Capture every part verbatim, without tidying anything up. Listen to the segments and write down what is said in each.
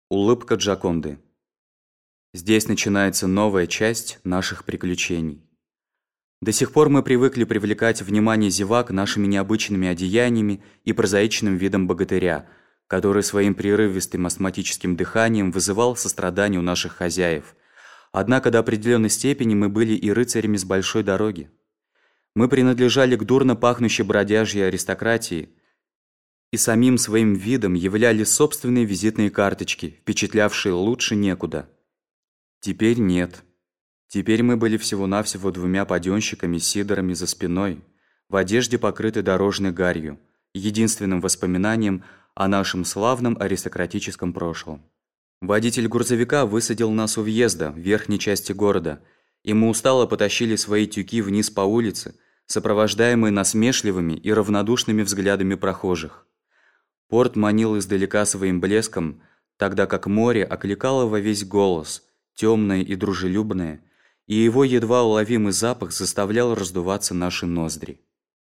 Улыбка Джоконды. Здесь начинается новая часть наших приключений. До сих пор мы привыкли привлекать внимание зевак нашими необычными одеяниями и прозаичным видом богатыря, который своим прерывистым астматическим дыханием вызывал сострадание у наших хозяев. Однако до определенной степени мы были и рыцарями с большой дороги. Мы принадлежали к дурно пахнущей бродяжьей аристократии и самим своим видом являли собственные визитные карточки, впечатлявшие лучше некуда. Теперь нет. Теперь мы были всего-навсего двумя паденщиками с сидорами за спиной, в одежде, покрытой дорожной гарью, единственным воспоминанием о нашем славном аристократическом прошлом. Водитель грузовика высадил нас у въезда в верхней части города, и мы устало потащили свои тюки вниз по улице, сопровождаемые насмешливыми и равнодушными взглядами прохожих. Порт манил издалека своим блеском, тогда как море окликало во весь голос, темное и дружелюбное, и его едва уловимый запах заставлял раздуваться наши ноздри.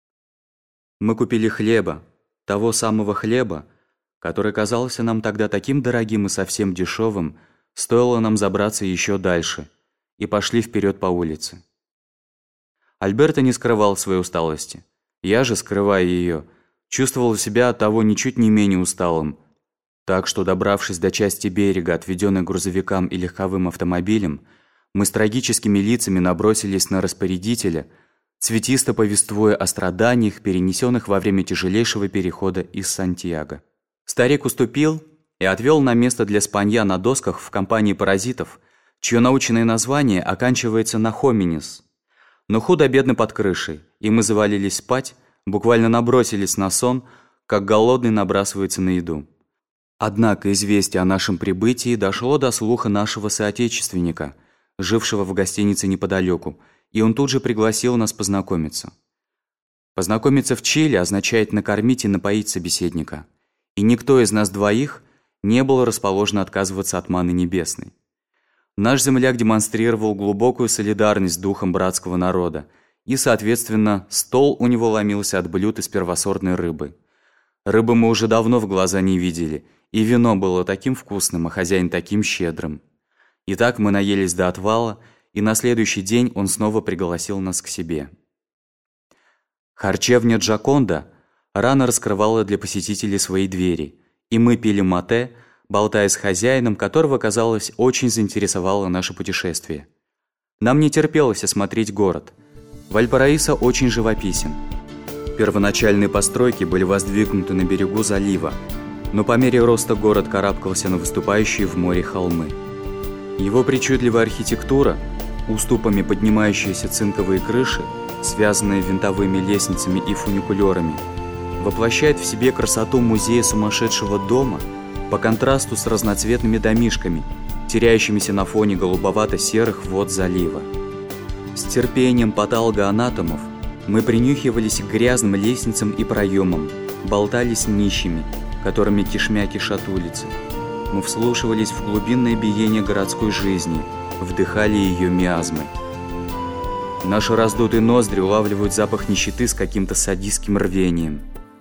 Мы купили хлеба, того самого хлеба, который казался нам тогда таким дорогим и совсем дешевым, стоило нам забраться еще дальше, и пошли вперед по улице. Альберто не скрывал своей усталости. Я же, скрывая ее, чувствовал себя от того ничуть не менее усталым, так что, добравшись до части берега, отведенной грузовикам и легковым автомобилем, мы с трагическими лицами набросились на распорядителя, цветисто повествуя о страданиях, перенесенных во время тяжелейшего перехода из Сантьяго. Старик уступил и отвел на место для спанья на досках в компании паразитов, чье научное название оканчивается на «хоминис». Но худо-бедно под крышей, и мы завалились спать, буквально набросились на сон, как голодный набрасывается на еду. Однако известие о нашем прибытии дошло до слуха нашего соотечественника, жившего в гостинице неподалеку, и он тут же пригласил нас познакомиться. Познакомиться в Чили означает накормить и напоить собеседника, и никто из нас двоих не был расположен отказываться от маны небесной. Наш земляк демонстрировал глубокую солидарность с духом братского народа, и, соответственно, стол у него ломился от блюд из первосортной рыбы. Рыбы мы уже давно в глаза не видели, и вино было таким вкусным, а хозяин таким щедрым. Итак, мы наелись до отвала, и на следующий день он снова пригласил нас к себе. Харчевня Джоконда рано раскрывала для посетителей свои двери, и мы пили мате, болтая с хозяином, которого, казалось, очень заинтересовало наше путешествие. Нам не терпелось осмотреть город. Вальпараисо очень живописен. Первоначальные постройки были воздвигнуты на берегу залива, но по мере роста город карабкался на выступающие в море холмы. Его причудливая архитектура, уступами поднимающиеся цинковые крыши, связанные винтовыми лестницами и фуникулерами, воплощает в себе красоту музея сумасшедшего дома по контрасту с разноцветными домишками, теряющимися на фоне голубовато-серых вод залива. С терпением патологоанатомов мы принюхивались к грязным лестницам и проемам, болтали с нищими, которыми кишмя кишат улицы. Мы вслушивались в глубинное биение городской жизни, вдыхали ее миазмы. Наши раздутые ноздри улавливают запах нищеты с каким-то садистским рвением.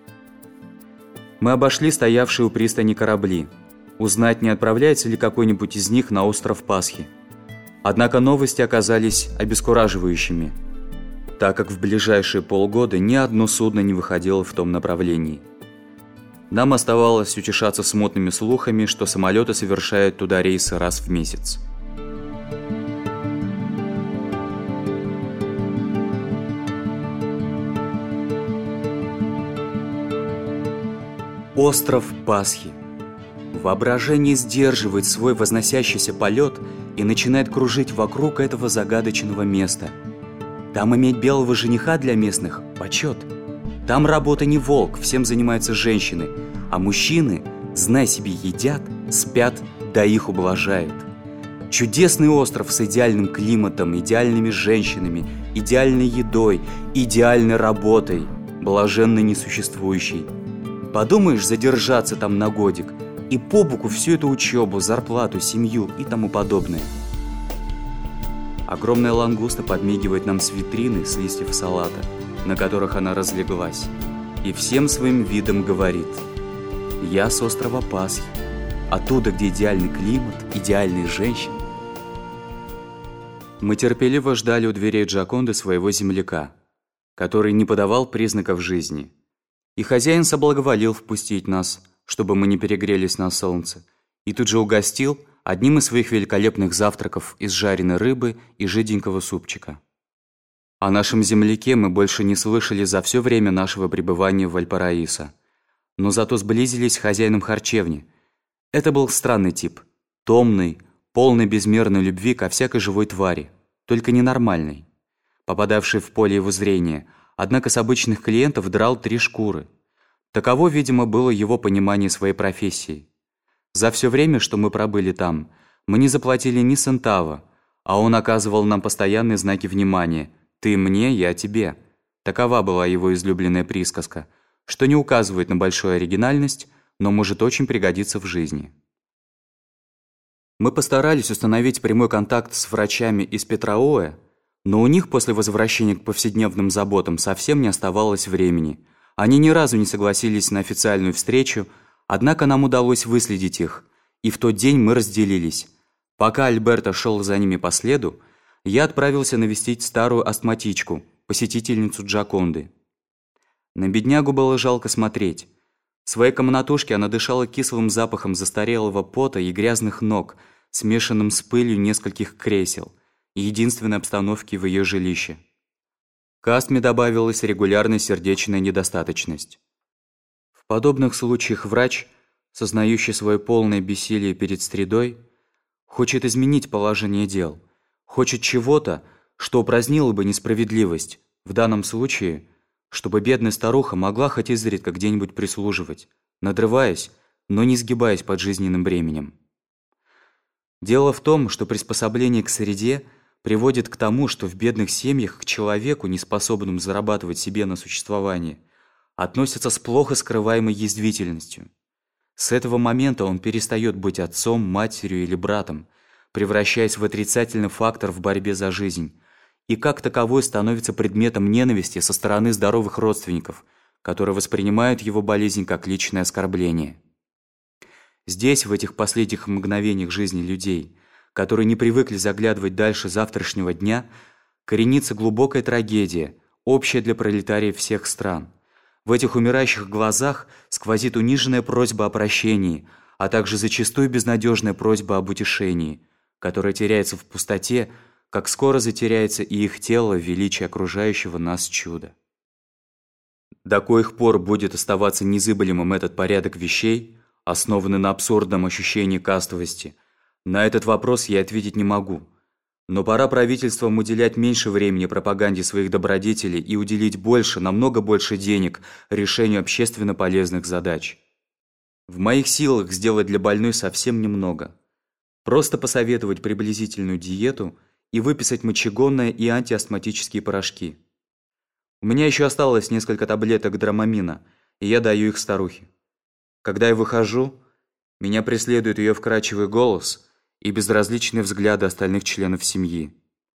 Мы обошли стоявшие у пристани корабли, узнать, не отправляется ли какой-нибудь из них на остров Пасхи. Однако новости оказались обескураживающими, так как в ближайшие полгода ни одно судно не выходило в том направлении. Нам оставалось утешаться смутными слухами, что самолеты совершают туда рейсы раз в месяц. Остров Пасхи. Воображение сдерживает свой возносящийся полет и начинает кружить вокруг этого загадочного места. Там иметь белого жениха для местных – почет. Там работа не волк, всем занимаются женщины, а мужчины, знай себе, едят, спят, да их ублажают. Чудесный остров с идеальным климатом, идеальными женщинами, идеальной едой, идеальной работой, блаженно несуществующей. Подумаешь задержаться там на годик, и по боку всю эту учебу, зарплату, семью и тому подобное. Огромная лангуста подмигивает нам с витрины с листьев салата, на которых она разлеглась, и всем своим видом говорит: «Я с острова Пасхи, оттуда, где идеальный климат, идеальные женщины. Мы терпеливо ждали у дверей Джоконды своего земляка, который не подавал признаков жизни. И хозяин соблаговолил впустить нас, чтобы мы не перегрелись на солнце, и тут же угостил одним из своих великолепных завтраков из жареной рыбы и жиденького супчика. О нашем земляке мы больше не слышали за все время нашего пребывания в Вальпараисо, но зато сблизились с хозяином харчевни. Это был странный тип, томный, полный безмерной любви ко всякой живой твари, только ненормальный, попадавший в поле его зрения, однако с обычных клиентов драл три шкуры. Таково, видимо, было его понимание своей профессии. За все время, что мы пробыли там, мы не заплатили ни центава, а он оказывал нам постоянные знаки внимания: «Ты мне, я тебе». Такова была его излюбленная присказка, что не указывает на большую оригинальность, но может очень пригодиться в жизни. Мы постарались установить прямой контакт с врачами из Петраоэ, но у них после возвращения к повседневным заботам совсем не оставалось времени. Они ни разу не согласились на официальную встречу, однако нам удалось выследить их, и в тот день мы разделились. Пока Альберто шел за ними по следу, я отправился навестить старую астматичку, посетительницу Джоконды. На беднягу было жалко смотреть. В своей комнатушке она дышала кислым запахом застарелого пота и грязных ног, смешанным с пылью нескольких кресел, и единственной обстановки в ее жилище. К астме добавилась регулярная сердечная недостаточность. В подобных случаях врач, сознающий свое полное бессилие перед средой, хочет изменить положение дел, хочет чего-то, что упразднило бы несправедливость, в данном случае, чтобы бедная старуха могла хоть изредка где-нибудь прислуживать, надрываясь, но не сгибаясь под жизненным бременем. Дело в том, что приспособление к среде приводит к тому, что в бедных семьях к человеку, неспособному зарабатывать себе на существование, относятся с плохо скрываемой язвительностью. С этого момента он перестает быть отцом, матерью или братом, превращаясь в отрицательный фактор в борьбе за жизнь, и как таковой становится предметом ненависти со стороны здоровых родственников, которые воспринимают его болезнь как личное оскорбление. Здесь, в этих последних мгновениях жизни людей, которые не привыкли заглядывать дальше завтрашнего дня, коренится глубокая трагедия, общая для пролетариев всех стран. В этих умирающих глазах сквозит униженная просьба о прощении, а также зачастую безнадежная просьба об утешении, которая теряется в пустоте, как скоро затеряется и их тело в величии окружающего нас чуда. До коих пор будет оставаться незыблемым этот порядок вещей, основанный на абсурдном ощущении кастовости, на этот вопрос я ответить не могу. Но пора правительствам уделять меньше времени пропаганде своих добродетелей и уделить больше, намного больше денег решению общественно полезных задач. В моих силах сделать для больной совсем немного. Просто посоветовать приблизительную диету и выписать мочегонные и антиастматические порошки. У меня еще осталось несколько таблеток драмамина, и я даю их старухе. Когда я выхожу, меня преследует ее вкрадчивый голос и безразличные взгляды остальных членов семьи.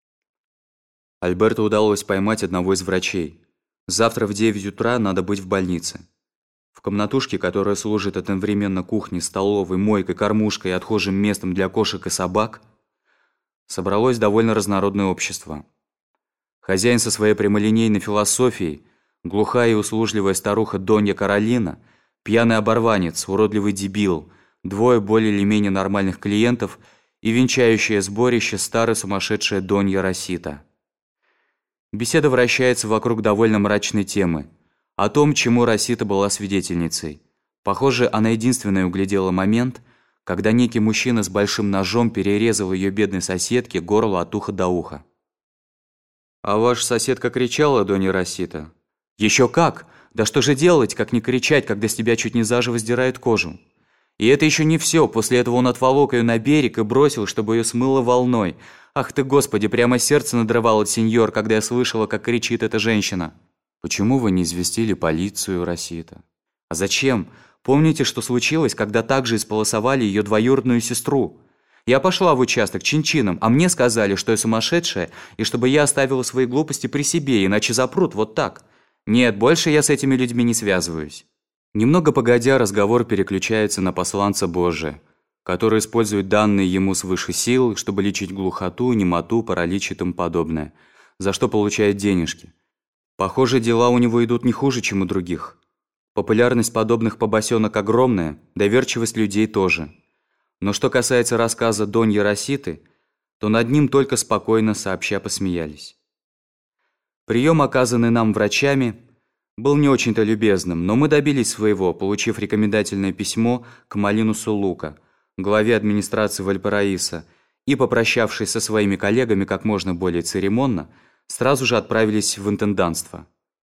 Альберту удалось поймать одного из врачей. Завтра в девять утра надо быть в больнице. В комнатушке, которая служит одновременно кухней, столовой, мойкой, кормушкой и отхожим местом для кошек и собак, собралось довольно разнородное общество. Хозяин со своей прямолинейной философией, глухая и услужливая старуха Донья Каролина, пьяный оборванец, уродливый дебил, двое более или менее нормальных клиентов и венчающее сборище старая сумасшедшая Донья Росита. Беседа вращается вокруг довольно мрачной темы, о том, чему Росита была свидетельницей. Похоже, она единственная углядела момент, когда некий мужчина с большим ножом перерезал ее бедной соседке горло от уха до уха. «А ваша соседка кричала, Донья Росита?» «Еще как! Да что же делать, как не кричать, когда с тебя чуть не заживо сдирает кожу?» И это еще не все. После этого он отволок ее на берег и бросил, чтобы ее смыло волной. Ах ты, Господи, прямо сердце надрывало, сеньор, когда я слышала, как кричит эта женщина. «Почему вы не известили полицию, Росита?» «А зачем? Помните, что случилось, когда также исполосовали ее двоюродную сестру? Я пошла в участок чин-чином, а мне сказали, что я сумасшедшая, и чтобы я оставила свои глупости при себе, иначе запрут вот так. Нет, больше я с этими людьми не связываюсь». Немного погодя, разговор переключается на посланца Божия, который использует данные ему свыше сил, чтобы лечить глухоту, немоту, паралич и тому подобное, за что получает денежки. Похоже, дела у него идут не хуже, чем у других. Популярность подобных побосенок огромная, доверчивость людей тоже. Но что касается рассказа Доньи Роситы, то над ним только спокойно сообща посмеялись. Прием, оказанный нам врачами, был не очень-то любезным, но мы добились своего, получив рекомендательное письмо к Малинусу Лука, главе администрации Вальпараисо, и, попрощавшись со своими коллегами как можно более церемонно, сразу же отправились в интендантство.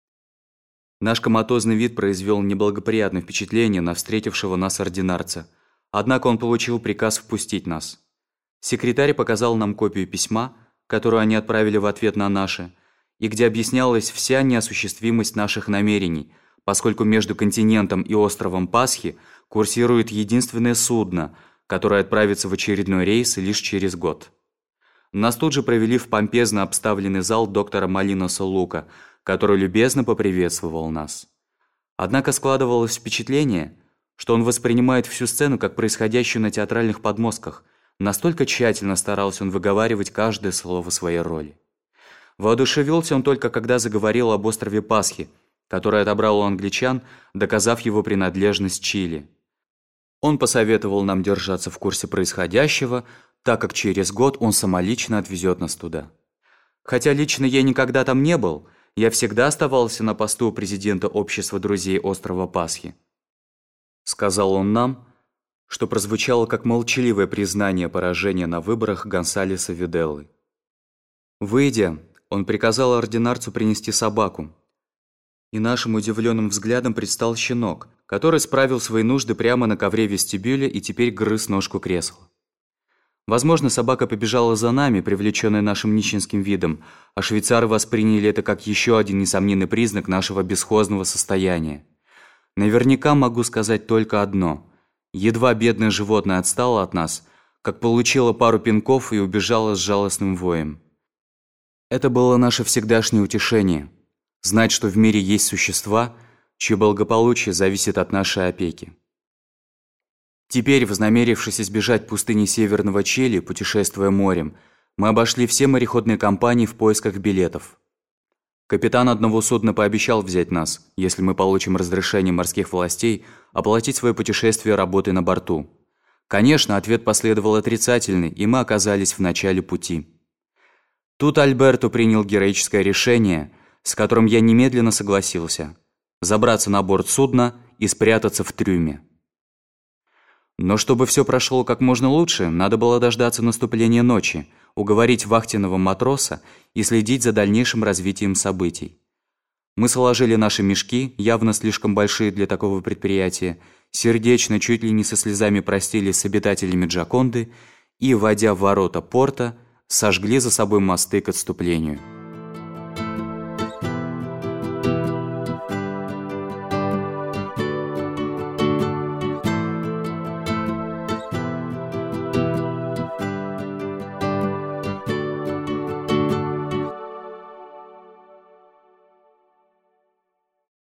Наш коматозный вид произвел неблагоприятное впечатление на встретившего нас ординарца, однако он получил приказ впустить нас. Секретарь показал нам копию письма, которую они отправили в ответ на наше, и где объяснялась вся неосуществимость наших намерений, поскольку между континентом и островом Пасхи курсирует единственное судно, которое отправится в очередной рейс лишь через год. Нас тут же провели в помпезно обставленный зал доктора Малинуса Лука, который любезно поприветствовал нас. Однако складывалось впечатление, что он воспринимает всю сцену как происходящую на театральных подмостках, настолько тщательно старался он выговаривать каждое слово своей роли. Воодушевился он только когда заговорил об острове Пасхи, который отобрал у англичан, доказав его принадлежность Чили. Он посоветовал нам держаться в курсе происходящего, так как через год он самолично отвезет нас туда. Хотя лично я никогда там не был, я всегда оставался на посту президента общества друзей острова Пасхи. Сказал он нам, что прозвучало как молчаливое признание поражения на выборах Гонсалеса Виделлы. Выйдя, он приказал ординарцу принести собаку, и нашим удивленным взглядом предстал щенок, который справил свои нужды прямо на ковре вестибюля и теперь грыз ножку кресла. Возможно, собака побежала за нами, привлеченная нашим нищенским видом, а швейцары восприняли это как еще один несомненный признак нашего бесхозного состояния. Наверняка могу сказать только одно. Едва бедное животное отстало от нас, как получило пару пинков и убежало с жалостным воем. Это было наше всегдашнее утешение – знать, что в мире есть существа, чье благополучие зависит от нашей опеки. Теперь, вознамерившись избежать пустыни Северного Чили, путешествуя морем, мы обошли все мореходные компании в поисках билетов. Капитан одного судна пообещал взять нас, если мы получим разрешение морских властей оплатить свое путешествие работой на борту. Конечно, ответ последовал отрицательный, и мы оказались в начале пути. Тут Альберто принял героическое решение, с которым я немедленно согласился – забраться на борт судна и спрятаться в трюме. Но чтобы все прошло как можно лучше, надо было дождаться наступления ночи, уговорить вахтенного матроса и следить за дальнейшим развитием событий. Мы сложили наши мешки, явно слишком большие для такого предприятия, сердечно, чуть ли не со слезами простились с обитателями Джоконды и, войдя в ворота порта, сожгли за собой мосты к отступлению.